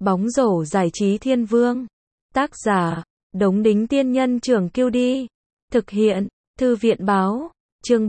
Bóng rổ giải trí thiên vương. Tác giả, Đống Đính Tiên Nhân Trưởng Kiêu Đi. Thực hiện, Thư viện Báo. Chương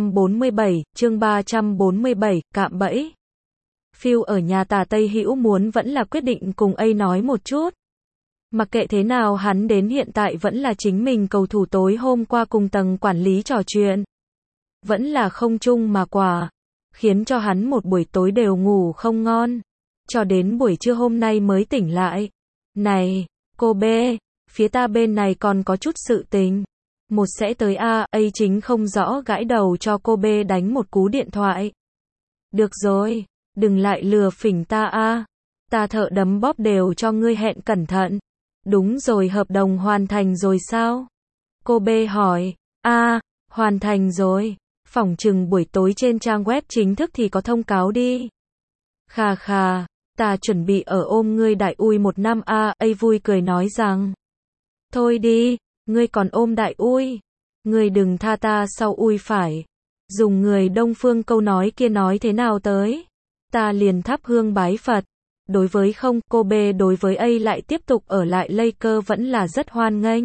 347, cạm bẫy. Phil ở nhà Tả Tây Hữu muốn vẫn là quyết định cùng A nói một chút. Mặc kệ thế nào hắn đến hiện tại vẫn là chính mình cầu thủ tối hôm qua cùng tầng quản lý trò chuyện. Vẫn là không chung mà quả. Khiến cho hắn một buổi tối đều ngủ không ngon. Cho đến buổi trưa hôm nay mới tỉnh lại. Này, cô B, phía ta bên này còn có chút sự tình. Một sẽ tới A chính không rõ gãi đầu cho cô B đánh một cú điện thoại. Được rồi, đừng lại lừa phỉnh ta A. Ta thợ đấm bóp đều cho ngươi hẹn cẩn thận. Đúng rồi, hợp đồng hoàn thành rồi sao? Cô B hỏi. Hoàn thành rồi. Phỏng chừng buổi tối trên trang web chính thức thì có thông cáo đi. Khà khà, ta chuẩn bị ở ôm ngươi đại ui 1 năm A vui cười nói rằng. Thôi đi, ngươi còn ôm đại ui. Ngươi đừng tha ta sau ui phải. Dùng người Đông Phương câu nói kia nói thế nào tới. Ta liền thắp hương bái Phật. Đối với không, cô B đối với A lại tiếp tục ở lại Lakers vẫn là rất hoan nghênh.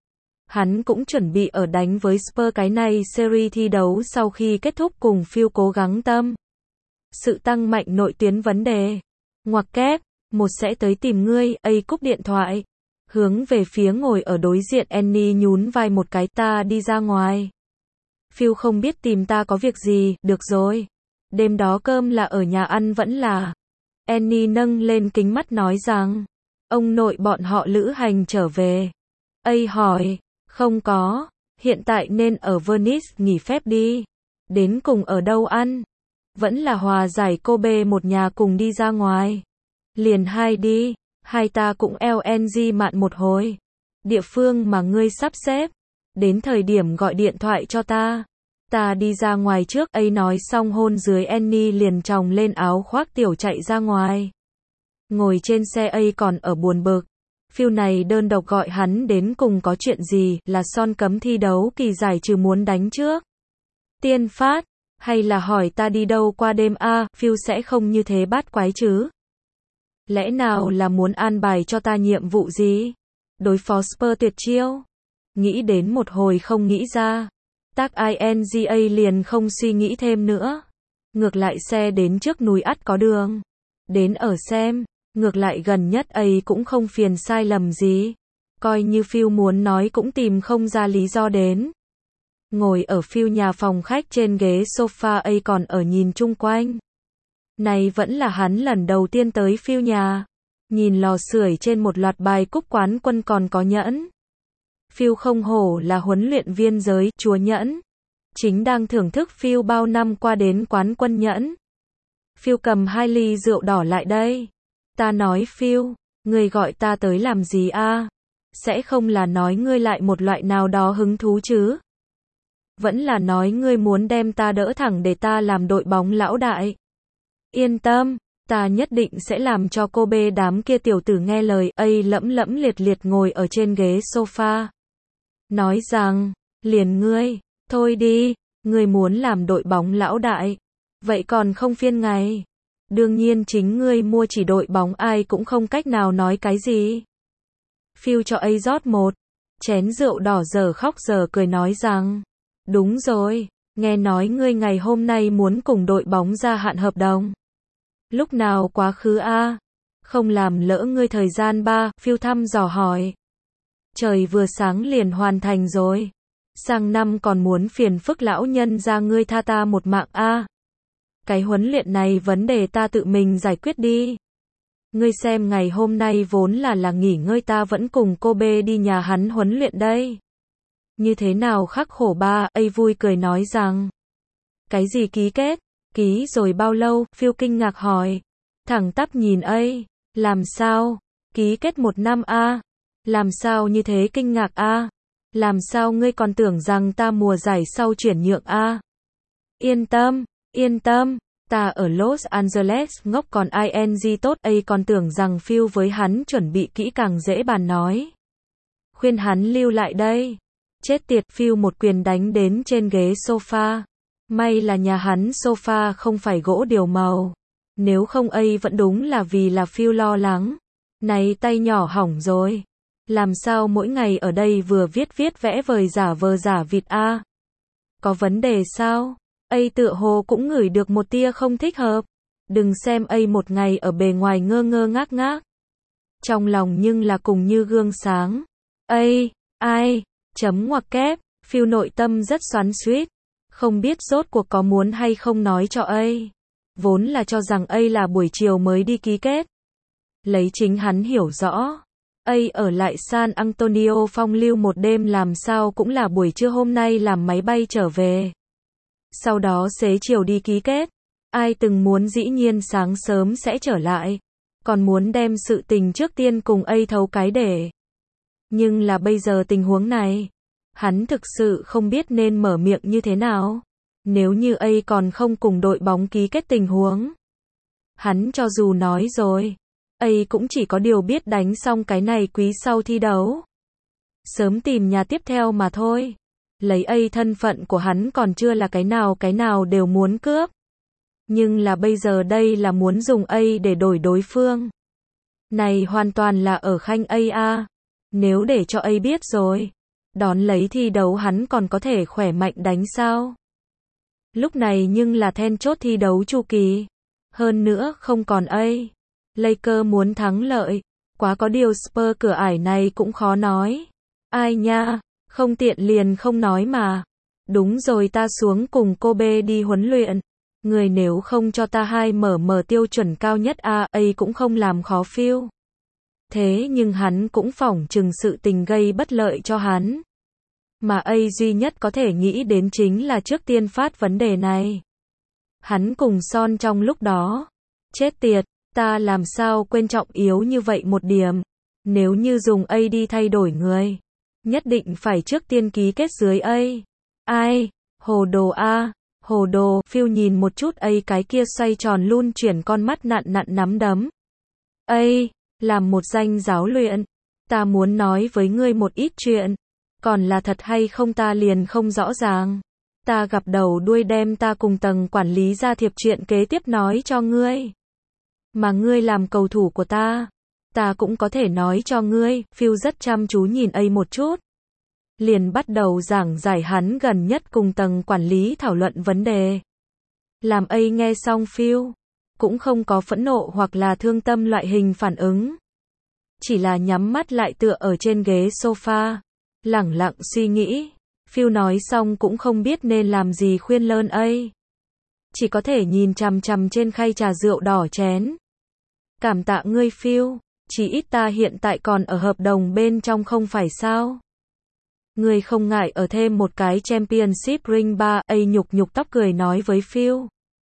Hắn cũng chuẩn bị ở đánh với Spurs cái này series thi đấu sau khi kết thúc cùng Phil cố gắng tâm. Sự tăng mạnh nội tuyến vấn đề. Ngoặc kép, một sẽ tới tìm ngươi, A cúp điện thoại. Hướng về phía ngồi ở đối diện Annie nhún vai một cái, ta đi ra ngoài. Phil không biết tìm ta có việc gì, được rồi. Đêm đó cơm là ở nhà ăn vẫn là. Annie nâng lên kính mắt nói rằng, ông nội bọn họ lữ hành trở về. A hỏi, không có, hiện tại nên ở Venice nghỉ phép đi. Đến cùng ở đâu ăn? Vẫn là hòa giải cô B một nhà cùng đi ra ngoài. Liền hai đi, hai ta cũng LNG mạn một hồi. Địa phương mà ngươi sắp xếp. Đến thời điểm gọi điện thoại cho ta. Ta đi ra ngoài trước, A nói xong hôn dưới Annie liền tròng lên áo khoác tiểu chạy ra ngoài. Ngồi trên xe A còn ở buồn bực. Phil này đơn độc gọi hắn đến cùng có chuyện gì, là son cấm thi đấu kỳ giải trừ muốn đánh trước. Tiên phát, hay là hỏi ta đi đâu qua đêm A, Phil sẽ không như thế bát quái chứ. Lẽ nào là muốn an bài cho ta nhiệm vụ gì? Đối phó Spurs tuyệt chiêu? Nghĩ đến một hồi không nghĩ ra. Tác INGA liền không suy nghĩ thêm nữa. Ngược lại xe đến trước núi ắt có đường. Đến ở xem, ngược lại gần nhất A cũng không phiền sai lầm gì. Coi như Phil muốn nói cũng tìm không ra lý do đến. Ngồi ở Phil nhà phòng khách trên ghế sofa, A còn ở nhìn chung quanh. Này vẫn là hắn lần đầu tiên tới Phil nhà. Nhìn lò sưởi trên một loạt bài cúp quán quân còn có nhẫn. Phil không hổ là huấn luyện viên giới chúa nhẫn. Chính đang thưởng thức Phil bao năm qua đến quán quân nhẫn. Phil cầm 2 ly rượu đỏ lại đây. Ta nói Phil, ngươi gọi ta tới làm gì a? Sẽ không là nói ngươi lại một loại nào đó hứng thú chứ? Vẫn là nói ngươi muốn đem ta đỡ thẳng để ta làm đội bóng lão đại. Yên tâm, ta nhất định sẽ làm cho cô B đám kia tiểu tử nghe lời. A lẫm lẫm liệt liệt ngồi ở trên ghế sofa. Nói rằng, liền ngươi, thôi đi, ngươi muốn làm đội bóng lão đại. Vậy còn không phiên ngày. Đương nhiên chính ngươi mua chỉ đội bóng ai cũng không cách nào nói cái gì. Phil cho A rót một chén rượu đỏ giờ khóc giờ cười nói rằng, đúng rồi, nghe nói ngươi ngày hôm nay muốn cùng đội bóng gia hạn hợp đồng. Lúc nào quá khứ a? Không làm lỡ ngươi thời gian ba, Phil thăm dò hỏi. Trời vừa sáng liền hoàn thành rồi. Sang năm còn muốn phiền phức lão nhân ra ngươi tha ta một mạng a. Cái huấn luyện này vấn đề ta tự mình giải quyết đi. Ngươi xem ngày hôm nay vốn là nghỉ ngơi, ta vẫn cùng cô B đi nhà hắn huấn luyện đây. Như thế nào khắc khổ ba? A vui cười nói rằng. Cái gì ký kết? Ký rồi bao lâu? Phil kinh ngạc hỏi. Thẳng tắp nhìn A. Làm sao? Ký kết 1 năm a? Làm sao như thế kinh ngạc a? Làm sao ngươi còn tưởng rằng ta mùa giải sau chuyển nhượng a? Yên tâm, ta ở Los Angeles ngốc còn ING tốt. A còn tưởng rằng Phil với hắn chuẩn bị kỹ càng dễ bàn nói. Khuyên hắn lưu lại đây. Chết tiệt, Phil một quyền đánh đến trên ghế sofa. May là nhà hắn sofa không phải gỗ điều màu. Nếu không A vẫn đúng là vì là Phil lo lắng. Này tay nhỏ hỏng rồi. Làm sao mỗi ngày ở đây vừa viết viết vẽ vời giả vờ giả vịt a? Có vấn đề sao? Tựa hồ cũng ngửi được một tia không thích hợp. Đừng xem một ngày ở bề ngoài ngơ ngơ ngác ngác. Trong lòng nhưng là cùng như gương sáng. Ai, chấm ngoặc kép, Phil nội tâm rất xoắn xuýt. Không biết rốt cuộc có muốn hay không nói cho vốn là cho rằng là buổi chiều mới đi ký kết. Lấy chính hắn hiểu rõ. Ở lại San Antonio phong lưu một đêm làm sao cũng là buổi trưa hôm nay làm máy bay trở về. Sau đó xế chiều đi ký kết. Ai từng muốn dĩ nhiên sáng sớm sẽ trở lại. Còn muốn đem sự tình trước tiên cùng thấu cái để. Nhưng là bây giờ tình huống này. Hắn thực sự không biết nên mở miệng như thế nào. Nếu như còn không cùng đội bóng ký kết tình huống. Hắn cho dù nói rồi. Cũng chỉ có điều biết đánh xong cái này quý sau thi đấu. Sớm tìm nhà tiếp theo mà thôi. Lấy thân phận của hắn còn chưa là cái nào đều muốn cướp. Nhưng là bây giờ đây là muốn dùng để đổi đối phương. Này hoàn toàn là ở khanh a. Nếu để cho biết rồi. Đón lấy thi đấu hắn còn có thể khỏe mạnh đánh sao? Lúc này nhưng là then chốt thi đấu chu kỳ. Hơn nữa không còn Lakers muốn thắng lợi. Quá có điều Spurs cửa ải này cũng khó nói. Ai nha, không tiện liền không nói mà. Đúng rồi ta xuống cùng cô B đi huấn luyện. Người nếu không cho ta mở tiêu chuẩn cao nhất cũng không làm khó Phil. Thế nhưng hắn cũng phỏng chừng sự tình gây bất lợi cho hắn. Mà duy nhất có thể nghĩ đến chính là trước tiên phát vấn đề này. Hắn cùng Son trong lúc đó. Chết tiệt, ta làm sao quên trọng yếu như vậy một điểm. Nếu như dùng đi thay đổi người. Nhất định phải trước tiên ký kết dưới Ai, hồ đồ hồ đồ, Phil nhìn một chút cái kia xoay tròn luôn chuyển con mắt nặn nắm đấm. Làm một danh giáo luyện. Ta muốn nói với ngươi một ít chuyện. Còn là thật hay không ta liền không rõ ràng. Ta gặp đầu đuôi đem ta cùng tầng quản lý ra thiệp chuyện kế tiếp nói cho ngươi. Mà ngươi làm cầu thủ của ta cũng có thể nói cho ngươi. Phil rất chăm chú nhìn một chút. Liền bắt đầu giảng giải hắn gần nhất cùng tầng quản lý thảo luận vấn đề. Làm nghe xong Phil cũng không có phẫn nộ hoặc là thương tâm loại hình phản ứng. Chỉ là nhắm mắt lại tựa ở trên ghế sofa. Lẳng lặng suy nghĩ. Phil nói xong cũng không biết nên làm gì khuyên lơn chỉ có thể nhìn chằm chằm trên khay trà rượu đỏ chén. Cảm tạ ngươi Phil, chỉ ít ta hiện tại còn ở hợp đồng bên trong không phải sao? Ngươi không ngại ở thêm một cái championship ring ba, nhục tóc cười nói với Phil.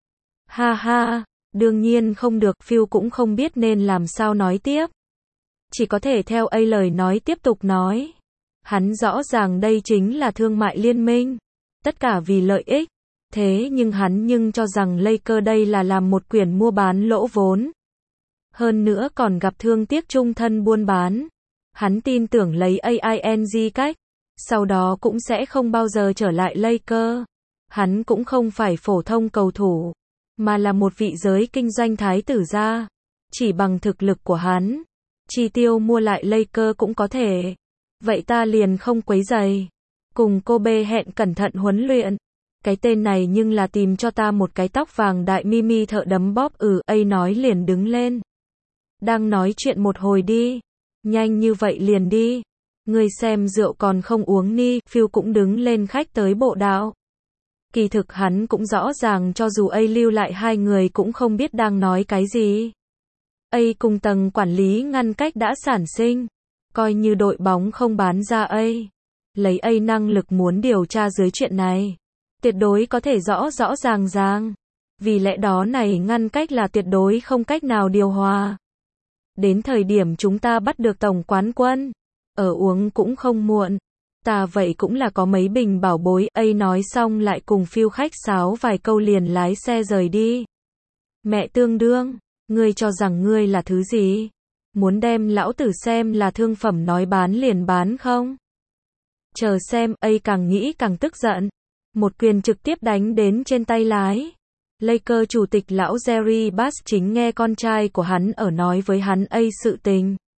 Ha ha, đương nhiên không được, Phil cũng không biết nên làm sao nói tiếp. Chỉ có thể theo lời nói tiếp tục nói. Hắn rõ ràng đây chính là thương mại liên minh. Tất cả vì lợi ích. Thế nhưng hắn cho rằng Lakers đây là làm một quyển mua bán lỗ vốn. Hơn nữa còn gặp thương tiếc chung thân buôn bán. Hắn tin tưởng lấy AING cách. Sau đó cũng sẽ không bao giờ trở lại Lakers. Hắn cũng không phải phổ thông cầu thủ. Mà là một vị giới kinh doanh thái tử gia. Chỉ bằng thực lực của hắn. Chi tiêu mua lại Lakers cũng có thể. Vậy ta liền không quấy rầy. Cùng cô B hẹn cẩn thận huấn luyện. Cái tên này nhưng là tìm cho ta một cái tóc vàng đại Mimi thợ đấm bóp nói liền đứng lên. Đang nói chuyện một hồi đi. Nhanh như vậy liền đi. Ngươi xem rượu còn không uống ni. Phil cũng đứng lên khách tới bộ đạo. Kỳ thực hắn cũng rõ ràng cho dù lưu lại hai người cũng không biết đang nói cái gì. Cùng tầng quản lý ngăn cách đã sản sinh. Coi như đội bóng không bán ra lấy năng lực muốn điều tra dưới chuyện này. Tuyệt đối có thể rõ ràng. Vì lẽ đó này ngăn cách là tuyệt đối không cách nào điều hòa. Đến thời điểm chúng ta bắt được tổng quán quân. Ở uống cũng không muộn. Ta vậy cũng là có mấy bình bảo bối. Nói xong lại cùng Phil khách sáo vài câu liền lái xe rời đi. Mẹ tương đương. Ngươi cho rằng ngươi là thứ gì? Muốn đem lão tử xem là thương phẩm nói bán liền bán không? Chờ xem, càng nghĩ càng tức giận. Một quyền trực tiếp đánh đến trên tay lái. Lakers chủ tịch lão Jerry Buss chính nghe con trai của hắn ở nói với hắn sự tình.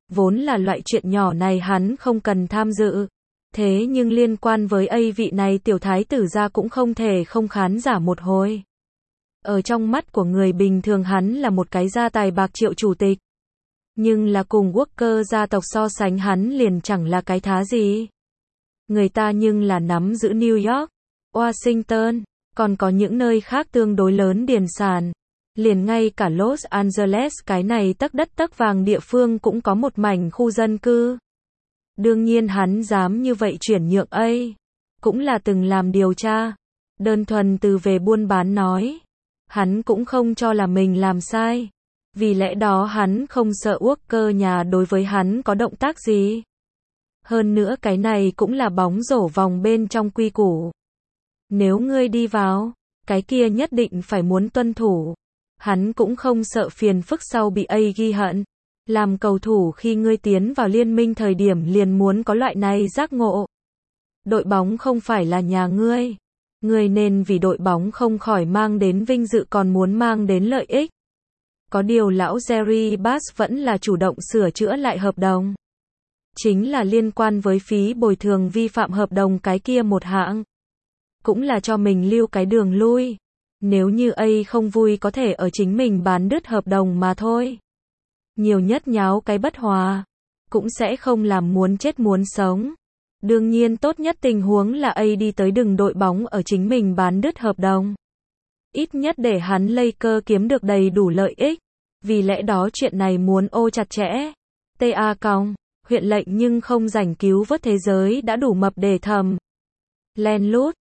Vốn là loại chuyện nhỏ này hắn không cần tham dự. Thế nhưng liên quan với vị này tiểu thái tử gia cũng không thể không khán giả một hồi. Ở trong mắt của người bình thường hắn là một cái gia tài bạc triệu chủ tịch. Nhưng là cùng Walker gia tộc so sánh hắn liền chẳng là cái thá gì. Người ta nhưng là nắm giữ New York, Washington, còn có những nơi khác tương đối lớn điền sản. Liền ngay cả Los Angeles cái này tấc đất tấc vàng địa phương cũng có một mảnh khu dân cư. Đương nhiên hắn dám như vậy chuyển nhượng cũng là từng làm điều tra. Đơn thuần từ về buôn bán nói. Hắn cũng không cho là mình làm sai. Vì lẽ đó hắn không sợ Walker nhà đối với hắn có động tác gì. Hơn nữa cái này cũng là bóng rổ vòng bên trong quy củ. Nếu ngươi đi vào, cái kia nhất định phải muốn tuân thủ. Hắn cũng không sợ phiền phức sau bị ghi hận. Làm cầu thủ khi ngươi tiến vào liên minh thời điểm liền muốn có loại này giác ngộ. Đội bóng không phải là nhà ngươi. Ngươi nên vì đội bóng không khỏi mang đến vinh dự còn muốn mang đến lợi ích. Có điều lão Jerry Bass vẫn là chủ động sửa chữa lại hợp đồng. Chính là liên quan với phí bồi thường vi phạm hợp đồng cái kia một hạng. Cũng là cho mình lưu cái đường lui. Nếu như không vui có thể ở chính mình bán đứt hợp đồng mà thôi. Nhiều nhất nháo cái bất hòa. Cũng sẽ không làm muốn chết muốn sống. Đương nhiên tốt nhất tình huống là đi tới đừng đội bóng ở chính mình bán đứt hợp đồng. Ít nhất để hắn Lakers kiếm được đầy đủ lợi ích. Vì lẽ đó chuyện này muốn chặt chẽ. huyện lệnh nhưng không rảnh cứu vớt thế giới đã đủ mập để thầm. Len lút.